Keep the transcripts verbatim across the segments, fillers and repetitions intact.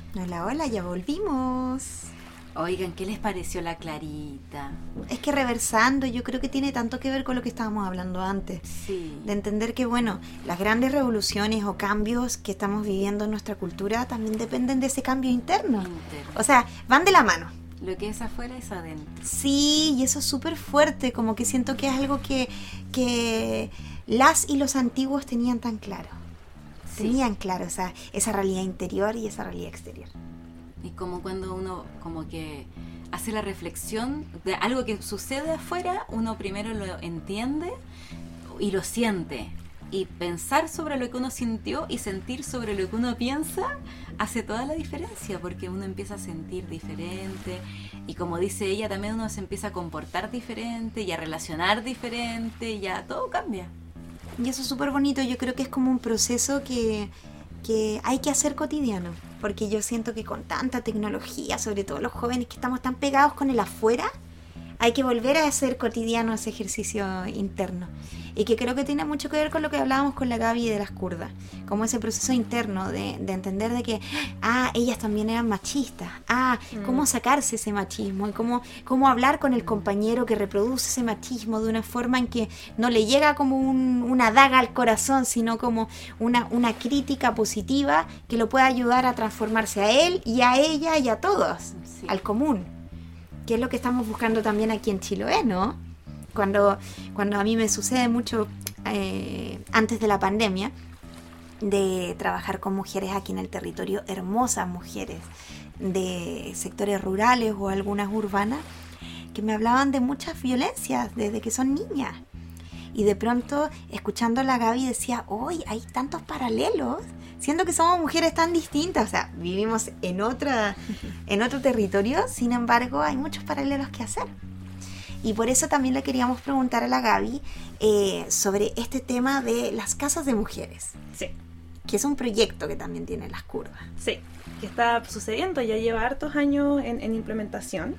Hola, hola, ya volvimos. Oigan, ¿qué les pareció la Clarita? Es que reversando, yo creo que tiene tanto que ver con lo que estábamos hablando antes. Sí. De entender que, bueno, las grandes revoluciones o cambios que estamos viviendo en nuestra cultura también dependen de ese cambio interno. Interno. O sea, van de la mano. Lo que es afuera es adentro. Sí, y eso es súper fuerte, como que siento que es algo que, que las y los antiguos tenían tan claro. Sí. Tenían claro esa, esa realidad interior y esa realidad exterior. Y como cuando uno como que hace la reflexión de algo que sucede afuera, uno primero lo entiende y lo siente. Y pensar sobre lo que uno sintió y sentir sobre lo que uno piensa hace toda la diferencia, porque uno empieza a sentir diferente y, como dice ella, también uno se empieza a comportar diferente y a relacionar diferente y ya todo cambia. Y eso es súper bonito, yo creo que es como un proceso que, que hay que hacer cotidiano, porque yo siento que con tanta tecnología, sobre todo los jóvenes que estamos tan pegados con el afuera, hay que volver a hacer cotidiano ese ejercicio interno. Y que creo que tiene mucho que ver con lo que hablábamos con la Gaby de las kurdas, como ese proceso interno de, de entender de que, ah, ellas también eran machistas, ah, mm. cómo sacarse ese machismo y cómo, cómo hablar con el compañero que reproduce ese machismo de una forma en que no le llega como un, una daga al corazón, sino como una, una crítica positiva que lo pueda ayudar a transformarse a él y a ella y a todos, sí. al común, que es lo que estamos buscando también aquí en Chiloé, ¿no? Cuando, cuando a mí me sucede mucho eh, antes de la pandemia de trabajar con mujeres aquí en el territorio, hermosas mujeres de sectores rurales o algunas urbanas, que me hablaban de muchas violencias desde que son niñas. Y de pronto, escuchando a la Gaby, decía, ¡hoy hay tantos paralelos! Siendo que somos mujeres tan distintas, o sea, vivimos en, otra, en otro territorio, sin embargo, hay muchos paralelos que hacer. Y por eso también le queríamos preguntar a la Gaby eh, sobre este tema de las casas de mujeres. Sí. Que es un proyecto que también tienen las kurdas. Sí, que está sucediendo, ya lleva hartos años en, en implementación.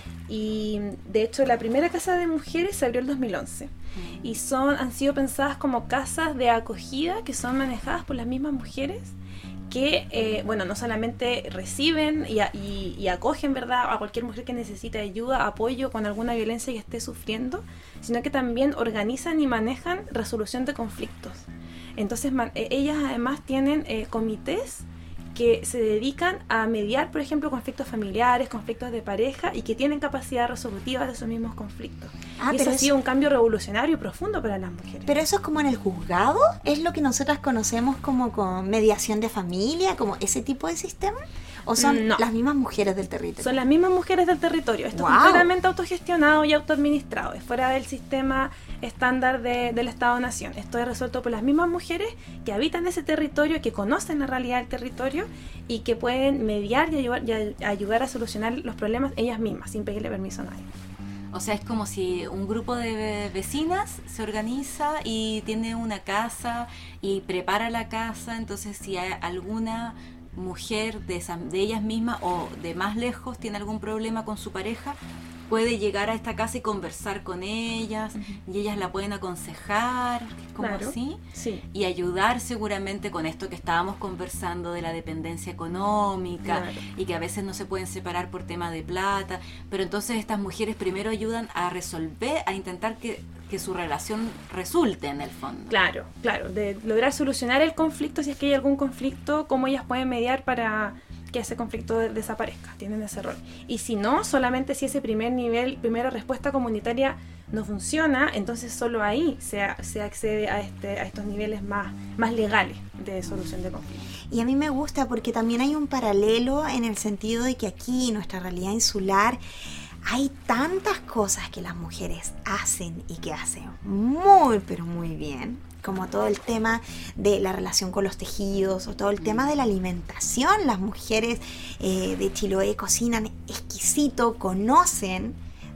Y de hecho la primera casa de mujeres se abrió el dos mil once. Mm. Y son, han sido pensadas como casas de acogida que son manejadas por las mismas mujeres que, eh, bueno, no solamente reciben y, a, y, y acogen, ¿verdad?, a cualquier mujer que necesite ayuda, apoyo con alguna violencia que esté sufriendo, sino que también organizan y manejan resolución de conflictos. Entonces, man, eh, ellas además tienen eh, comités que se dedican a mediar, por ejemplo, conflictos familiares, conflictos de pareja, y que tienen capacidad resolutiva de esos mismos conflictos. Ah, y eso ha sido un cambio revolucionario y profundo para las mujeres. Pero eso es como en el juzgado, es lo que nosotras conocemos como con mediación de familia, como ese tipo de sistema. ¿O son no. las mismas mujeres del territorio? Son las mismas mujeres del territorio. Esto wow. es completamente autogestionado y autoadministrado. Es fuera del sistema estándar de, del Estado-Nación. Esto es resuelto por las mismas mujeres que habitan ese territorio, que conocen la realidad del territorio y que pueden mediar y ayudar, y ayudar a solucionar los problemas ellas mismas, sin pedirle permiso a nadie. O sea, es como si un grupo de vecinas se organiza y tiene una casa y prepara la casa. Entonces, si hay alguna mujer de, esa, de ellas mismas o de más lejos tiene algún problema con su pareja, puede llegar a esta casa y conversar con ellas, uh-huh. y ellas la pueden aconsejar, como claro, así, sí. y ayudar seguramente con esto que estábamos conversando de la dependencia económica, claro. y que a veces no se pueden separar por tema de plata, pero entonces estas mujeres primero ayudan a resolver, a intentar que, que su relación resulte en el fondo. Claro, claro, de lograr solucionar el conflicto, si es que hay algún conflicto, cómo ellas pueden mediar para que ese conflicto desaparezca, tienen ese rol. Y si no, solamente si ese primer nivel, primera respuesta comunitaria no funciona, entonces solo ahí se, se accede a, este, a estos niveles más, más legales de solución de conflictos. Y a mí me gusta porque también hay un paralelo en el sentido de que aquí, en nuestra realidad insular, hay tantas cosas que las mujeres hacen y que hacen muy, pero muy bien, como todo el tema de la relación con los tejidos o todo el tema de la alimentación. Las mujeres eh, de Chiloé cocinan exquisito, conocen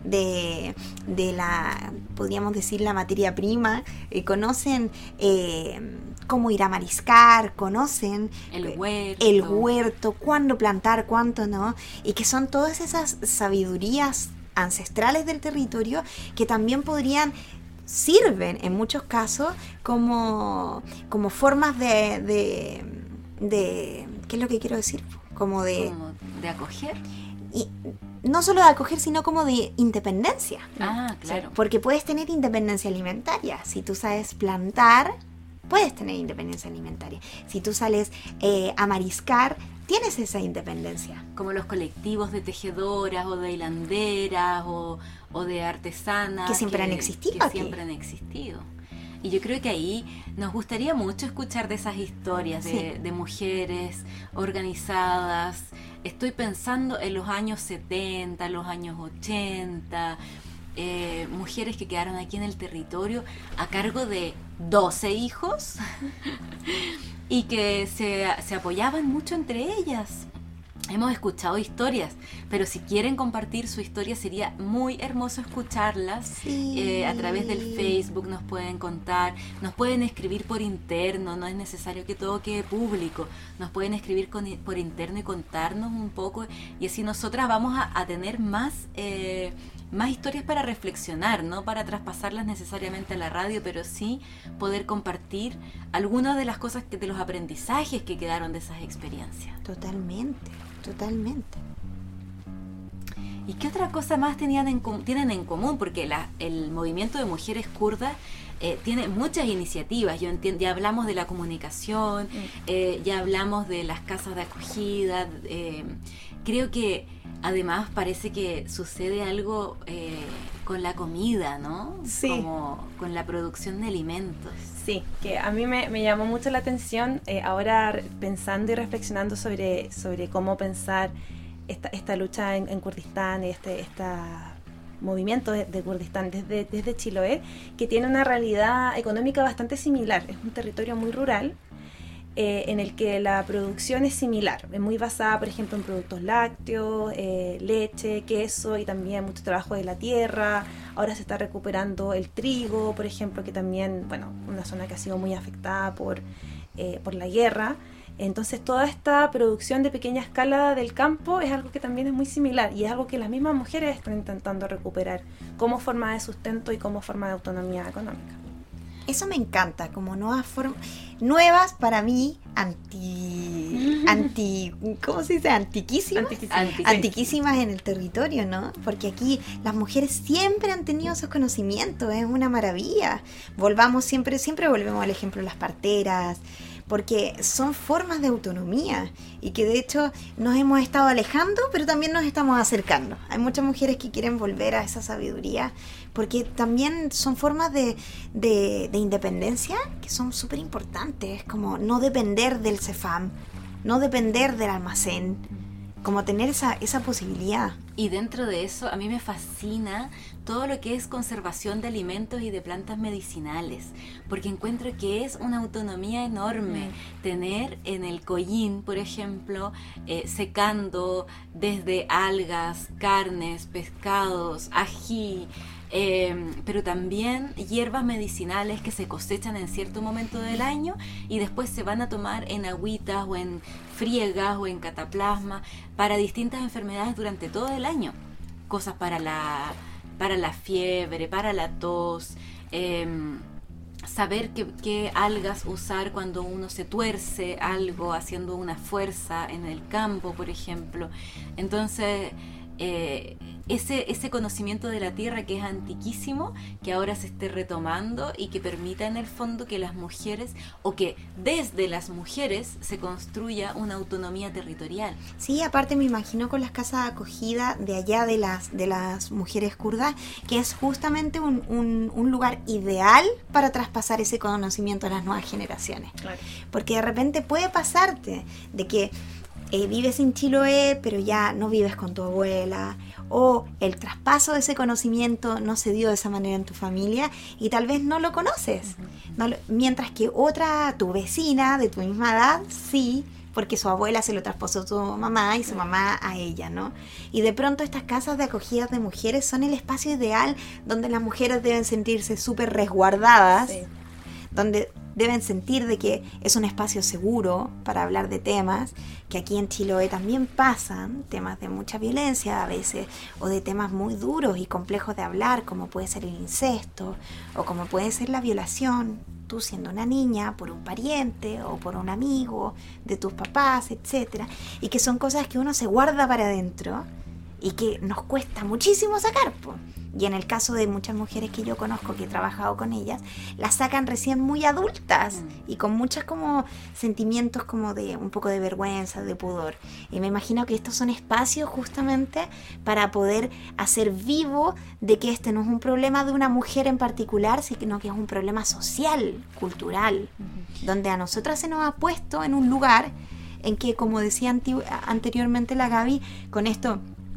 de, de la, podríamos decir, la materia prima, eh, conocen eh, cómo ir a mariscar, conocen el huerto, el huerto, cuándo plantar, cuánto no, y que son todas esas sabidurías ancestrales del territorio que también podrían sirven en muchos casos como, como formas de, de, de, ¿qué es lo que quiero decir? como de... Como de acoger. Y no solo de acoger, sino como de independencia. Ah, claro. Porque puedes tener independencia alimentaria. Si tú sabes plantar, puedes tener independencia alimentaria. Si tú sales eh, a mariscar, tienes esa independencia. Como los colectivos de tejedoras o de hilanderas o, o de artesanas. Que siempre han existido Que aquí. siempre han existido. Y yo creo que ahí nos gustaría mucho escuchar de esas historias de, Sí. de mujeres organizadas. Estoy pensando en los años setenta, los años ochenta, eh, mujeres que quedaron aquí en el territorio a cargo de doce hijos y que se, se apoyaban mucho entre ellas. Hemos escuchado historias, pero si quieren compartir su historia sería muy hermoso escucharlas. Sí. Eh, a través del Facebook nos pueden contar, nos pueden escribir por interno, no es necesario que todo quede público, nos pueden escribir con, por interno y contarnos un poco, y así nosotras vamos a, a tener más, eh, más historias para reflexionar, no para traspasarlas necesariamente a la radio, pero sí poder compartir algunas de las cosas, que, de los aprendizajes que quedaron de esas experiencias. Totalmente, totalmente. ¿Y qué otra cosa más tenían en, com- tienen en común? Porque la, el movimiento de mujeres kurdas eh, tiene muchas iniciativas. Yo entiendo, ya hablamos de la comunicación, eh, ya hablamos de las casas de acogida. Eh, creo que además parece que sucede algo eh, con la comida, ¿no? Sí. Como con la producción de alimentos. Sí, que a mí me, me llamó mucho la atención eh, ahora re- pensando y reflexionando sobre, sobre cómo pensar esta, esta lucha en, en Kurdistán y este esta movimiento de, de Kurdistán desde, desde Chiloé, que tiene una realidad económica bastante similar. Es un territorio muy rural, eh, en el que la producción es similar, es muy basada, por ejemplo, en productos lácteos, eh, leche, queso y también mucho trabajo de la tierra. Ahora se está recuperando el trigo, por ejemplo, que también, bueno, una zona que ha sido muy afectada por, eh, por la guerra. Entonces toda esta producción de pequeña escala del campo es algo que también es muy similar y es algo que las mismas mujeres están intentando recuperar como forma de sustento y como forma de autonomía económica. Eso me encanta, como nuevas formas, nuevas para mí, anti, anti, ¿cómo se dice? Antiquísimas. Antiquísimas. Anti- Antiquísimas en el territorio, ¿no? Porque aquí las mujeres siempre han tenido esos conocimientos, es una maravilla. Volvamos siempre, siempre volvemos al ejemplo de las parteras, porque son formas de autonomía y que de hecho nos hemos estado alejando, pero también nos estamos acercando. Hay muchas mujeres que quieren volver a esa sabiduría, porque también son formas de, de, de independencia que son súper importantes, como no depender del CEFAM, no depender del almacén, como tener esa, esa posibilidad. Y dentro de eso a mí me fascina todo lo que es conservación de alimentos y de plantas medicinales, porque encuentro que es una autonomía enorme Mm. tener en el Collín, por ejemplo, eh, secando desde algas, carnes, pescados, ají, eh, pero también hierbas medicinales que se cosechan en cierto momento del año y después se van a tomar en agüitas o en friegas o en cataplasma para distintas enfermedades durante todo el año. Cosas para la, para la fiebre, para la tos, eh, saber qué, qué algas usar cuando uno se tuerce algo haciendo una fuerza en el campo, por ejemplo. Entonces, eh, ese, ese conocimiento de la tierra que es antiquísimo, que ahora se esté retomando y que permita en el fondo que las mujeres, o que desde las mujeres se construya una autonomía territorial. Sí, aparte me imagino con las casas de acogida de allá de las, de las mujeres kurdas, que es justamente un, un, un lugar ideal para traspasar ese conocimiento a las nuevas generaciones. Claro. Porque de repente puede pasarte de que eh, vives en Chiloé, pero ya no vives con tu abuela, o el traspaso de ese conocimiento no se dio de esa manera en tu familia y tal vez no lo conoces. Uh-huh. No lo, mientras que otra, tu vecina de tu misma edad, sí, porque su abuela se lo traspasó a su mamá y su mamá a ella, ¿no? Y de pronto estas casas de acogida de mujeres son el espacio ideal donde las mujeres deben sentirse súper resguardadas, sí. Donde deben sentir de que es un espacio seguro para hablar de temas, que aquí en Chiloé también pasan temas de mucha violencia a veces, o de temas muy duros y complejos de hablar, como puede ser el incesto, o como puede ser la violación. tú siendo una niña, por un pariente o por un amigo de tus papás, etcétera, y que son cosas que uno se guarda para adentro y que nos cuesta muchísimo sacar, po. Y en el caso de muchas mujeres que yo conozco, que he trabajado con ellas, las sacan recién muy adultas y con muchos como sentimientos como de un poco de vergüenza, de pudor. Y me imagino que estos son espacios justamente para poder hacer vivo de que este no es un problema de una mujer en particular, sino que es un problema social, cultural, uh-huh. donde a nosotras se nos ha puesto en un lugar en que, como decía anti- anteriormente la Gaby, con esto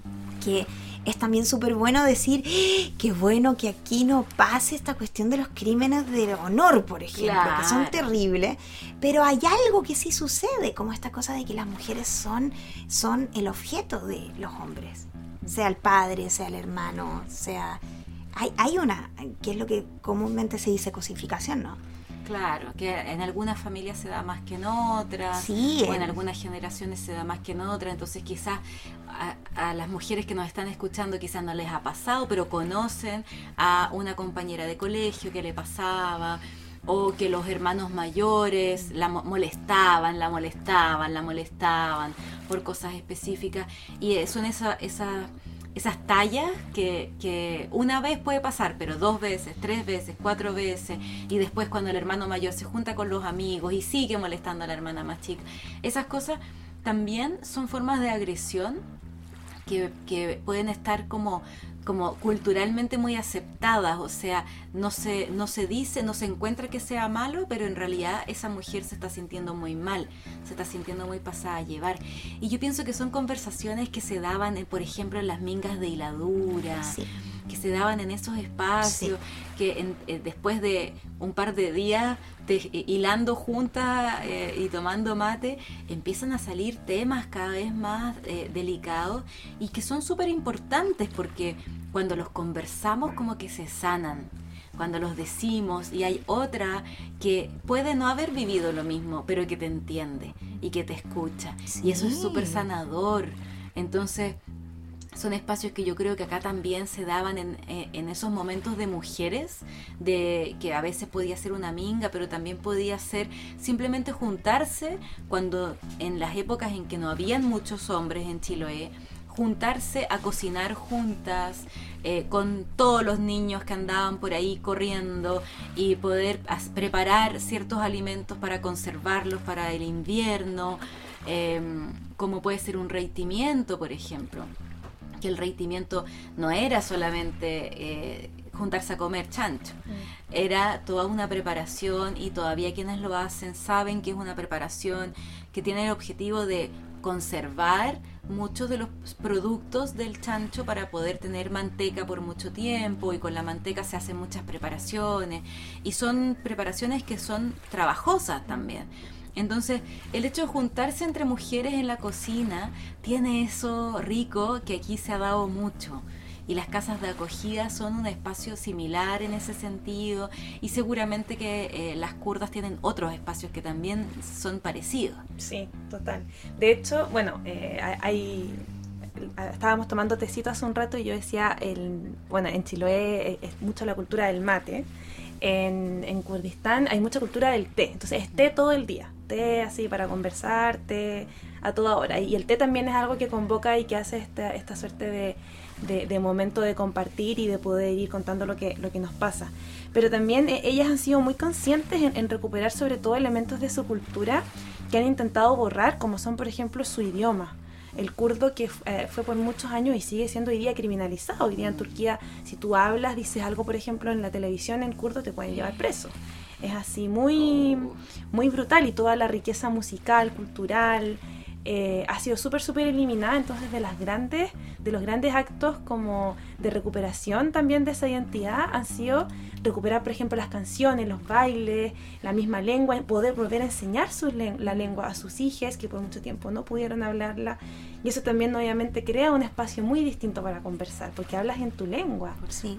que es también súper bueno decir, ¡ah! Qué bueno que aquí no pase esta cuestión de los crímenes de honor, por ejemplo, claro. que son terribles, pero hay algo que sí sucede, como esta cosa de que las mujeres son, son el objeto de los hombres, sea el padre, sea el hermano, sea... Hay, hay una, que es lo que comúnmente se dice cosificación, ¿no? Claro, que en algunas familias se da más que en otras, sí, o en algunas generaciones se da más que en otras, entonces quizás a, a las mujeres que nos están escuchando quizás no les ha pasado, pero conocen a una compañera de colegio que le pasaba, o que los hermanos mayores la molestaban, la molestaban, la molestaban por cosas específicas, y son esas... Esa, esas tallas que, que una vez puede pasar, pero dos veces, tres veces, cuatro veces, y después cuando el hermano mayor se junta con los amigos y sigue molestando a la hermana más chica, esas cosas también son formas de agresión que, que pueden estar como, como culturalmente muy aceptadas, o sea, no se, no se dice, no se encuentra que sea malo, pero en realidad esa mujer se está sintiendo muy mal, se está sintiendo muy pasada a llevar. Y yo pienso que son conversaciones que se daban, por ejemplo, en las mingas de hiladura, sí. que se daban en esos espacios, sí. que en, eh, después de un par de días de, eh, hilando juntas eh, y tomando mate, empiezan a salir temas cada vez más eh, delicados y que son súper importantes porque cuando los conversamos como que se sanan, cuando los decimos, y hay otra que puede no haber vivido lo mismo, pero que te entiende y que te escucha, sí. y eso es súper sanador. Entonces son espacios que yo creo que acá también se daban en, en esos momentos de mujeres, de que a veces podía ser una minga, pero también podía ser simplemente juntarse cuando en las épocas en que no habían muchos hombres en Chiloé, juntarse a cocinar juntas, eh, con todos los niños que andaban por ahí corriendo y poder as- preparar ciertos alimentos para conservarlos para el invierno, eh, como puede ser un reitimiento, por ejemplo. Que el reitimiento no era solamente eh, juntarse a comer chancho, mm. era toda una preparación, y todavía quienes lo hacen saben que es una preparación que tiene el objetivo de conservar muchos de los productos del chancho para poder tener manteca por mucho tiempo, y con la manteca se hacen muchas preparaciones, y son preparaciones que son trabajosas también. Entonces, el hecho de juntarse entre mujeres en la cocina tiene eso rico que aquí se ha dado mucho. Y las casas de acogida son un espacio similar en ese sentido, y seguramente que eh, las kurdas tienen otros espacios que también son parecidos. Sí, total. De hecho, bueno, eh, hay... estábamos tomando tecito hace un rato y yo decía, el, bueno, en Chiloé es mucho la cultura del mate. En, en Kurdistán hay mucha cultura del té, entonces es té todo el día, té así para conversar, té a toda hora, y el té también es algo que convoca y que hace esta, esta suerte de, de, de momento de compartir y de poder ir contando lo que, lo que nos pasa. Pero también eh, ellas han sido muy conscientes en, en recuperar sobre todo elementos de su cultura que han intentado borrar, como son por ejemplo su idioma. El kurdo, que eh, fue por muchos años y sigue siendo hoy día criminalizado. Hoy día en Turquía, si tú hablas, dices algo, por ejemplo, en la televisión en kurdo, te pueden llevar preso. Es así muy, muy brutal, y toda la riqueza musical, cultural, eh, ha sido súper, súper eliminada. Entonces, de las grandes, de los grandes actos como de recuperación también de esa identidad han sido recuperar, por ejemplo, las canciones, los bailes, la misma lengua, poder volver a enseñar su len- la lengua a sus hijas que por mucho tiempo no pudieron hablarla, y eso también obviamente crea un espacio muy distinto para conversar, porque hablas en tu lengua. Sí.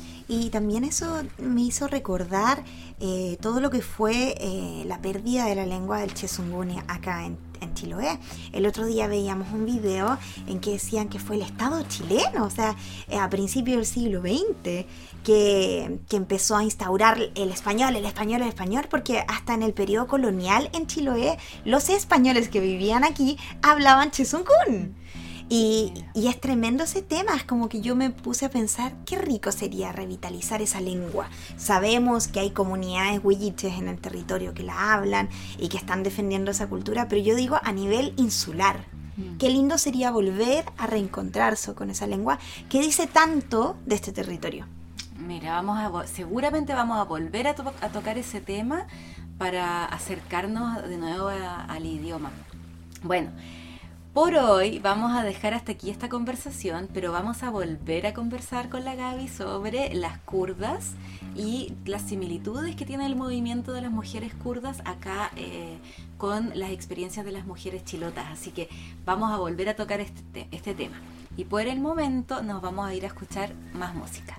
Y también eso me hizo recordar eh, todo lo que fue eh, la pérdida de la lengua del chisungunya acá en, en Chiloé. El otro día veíamos un video en que decían que fue el Estado chileno, o sea, eh, a principios del siglo veinte, que, que empezó a instaurar el español, el español, el español, porque hasta en el periodo colonial en Chiloé, los españoles que vivían aquí hablaban chezungún. Y, y es tremendo ese tema, es como que yo me puse a pensar qué rico sería revitalizar esa lengua. Sabemos que hay comunidades huilliches en el territorio que la hablan y que están defendiendo esa cultura, pero yo digo a nivel insular. Mm. Qué lindo sería volver a reencontrarse con esa lengua que dice tanto de este territorio. Mira, vamos a, seguramente vamos a volver a, to- a tocar ese tema para acercarnos de nuevo a, al idioma. Bueno, por hoy vamos a dejar hasta aquí esta conversación, pero vamos a volver a conversar con la Gaby sobre las kurdas y las similitudes que tiene el movimiento de las mujeres kurdas acá eh, con las experiencias de las mujeres chilotas. Así que vamos a volver a tocar este, te- este tema. Y por el momento nos vamos a ir a escuchar más música.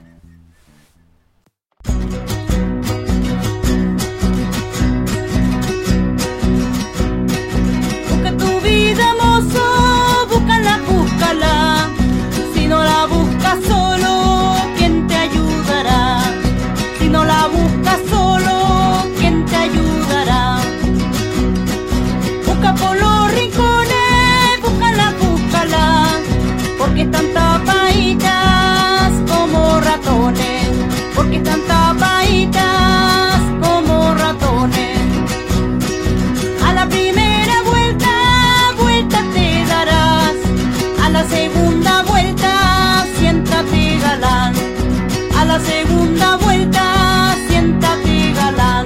Busca tu vida, mozo, búscala, búscala. Si no la buscas solo, ¿quién te ayudará? Si no la buscas solo, ¿quién te ayudará? Busca por los rincones, búscala, búscala, porque están tapaditas como ratones, porque están tapaditas como ratones. A la primera vuelta, vuelta te darás. A la segunda vuelta, siéntate galán. A la segunda vuelta, siéntate galán.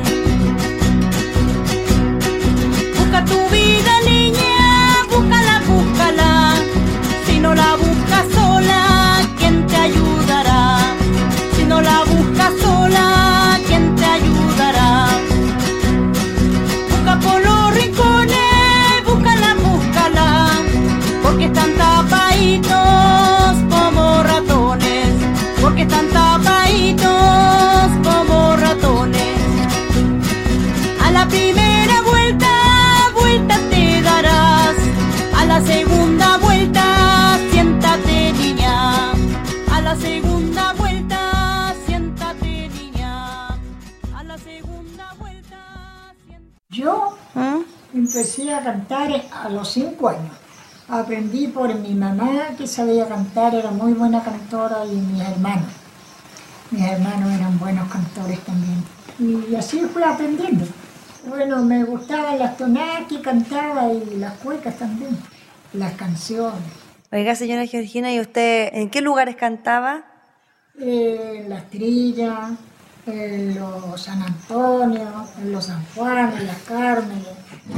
Busca tu vida, niña, búscala, búscala. Si no la buscas sola, ¿quién te ayudará? Si no la buscas sola, ¿quién te ayudará? Busca por los rincones, búscala, búscala, porque están tapaditos como ratones, porque están tapaditos como ratones. A la primera vuelta, vuelta te darás. A la segunda vuelta, siéntate, niña. A la segunda vuelta, siéntate, niña. A la segunda vuelta, siéntate. Yo empecé a cantar a los cinco años. Aprendí por mi mamá, que sabía cantar, era muy buena cantora, y mis hermanos. Mis hermanos eran buenos cantores también. Y así fui aprendiendo. Bueno, me gustaban las tonadas que cantaba y las cuecas también, las canciones. Oiga, señora Georgina, ¿y usted en qué lugares cantaba? Eh, en las Trillas, en los San Antonio, en los San Juan, en las Cármenes.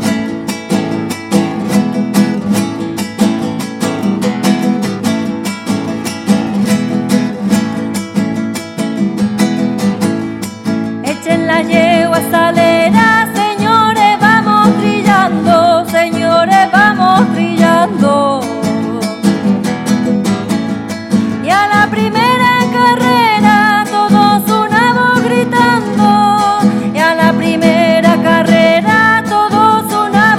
Echen la yegua salera, señores, vamos trillando, señores, vamos trillando. Y a la primera carrera todos unamos gritando, y a la primera carrera todos unamos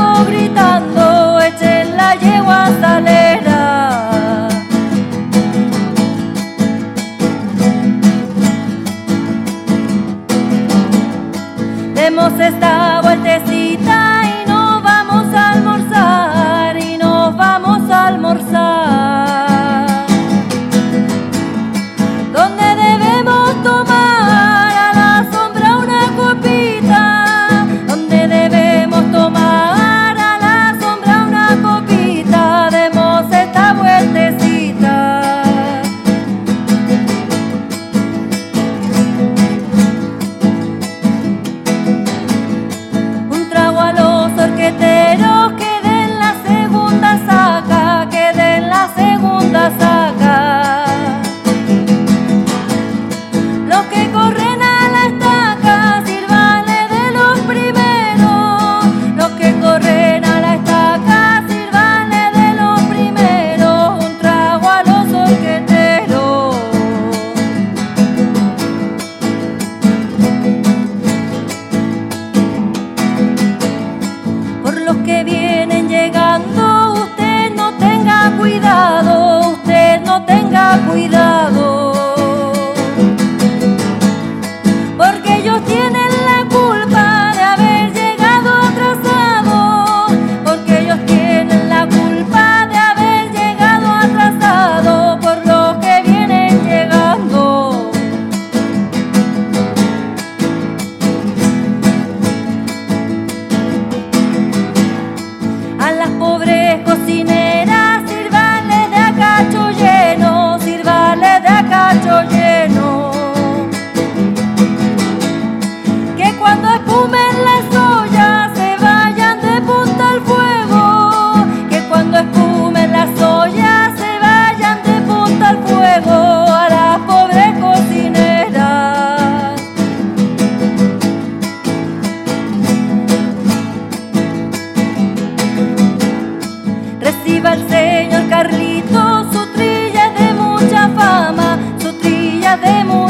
Viva el señor Carlitos, su trilla de mucha fama, su trilla de mucha